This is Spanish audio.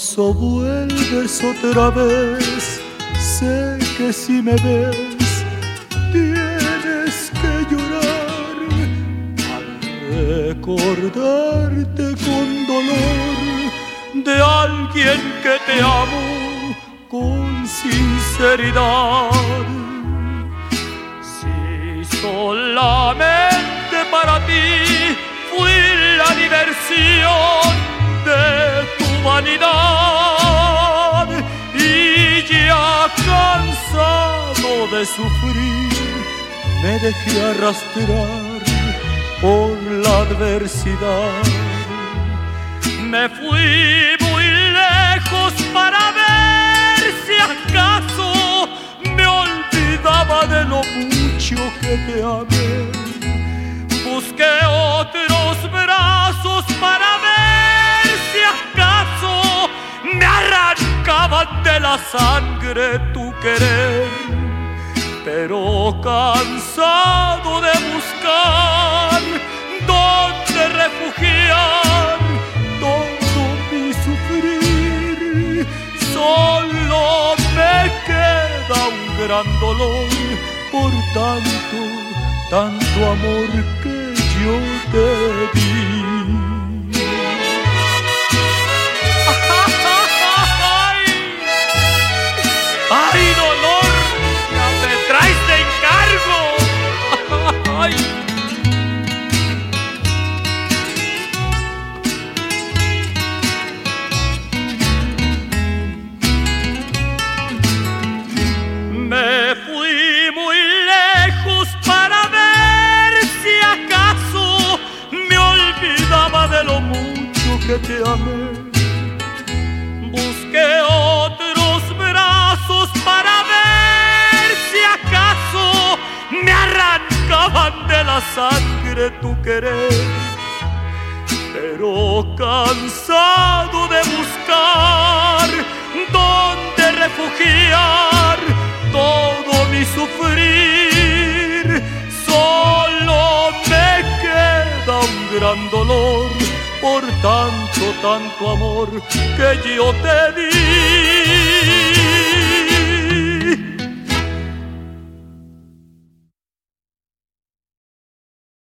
Mentiroso, vuelves otra vez. Sé que si me ves tienes que llorar al recordarte con dolor de alguien que te amo con sinceridad. Si solamente para ti fui la diversión de tu vanidad y ya cansado de sufrir me dejé arrastrar por la adversidad. Me fui muy lejos para ver si acaso me olvidaba de lo mucho que te amé. Busqué otros brazos para ver si acaso me arrancaban de la sangre tu querer, pero cansado de buscar dónde refugiar todo mi sufrir, solo me queda un gran dolor por tanto amor que yo te di. ¡Ay, dolor! ¡Ya me traes de encargo! ¡Ay! Me fui muy lejos para ver si acaso me olvidaba de lo mucho que te amé. Busqué otros brazos para ver si acaso me arrancaban de la sangre tu querer, pero cansado de buscar dónde refugiar todo mi sufrir, solo me queda un gran dolor por tanto amor que yo te di.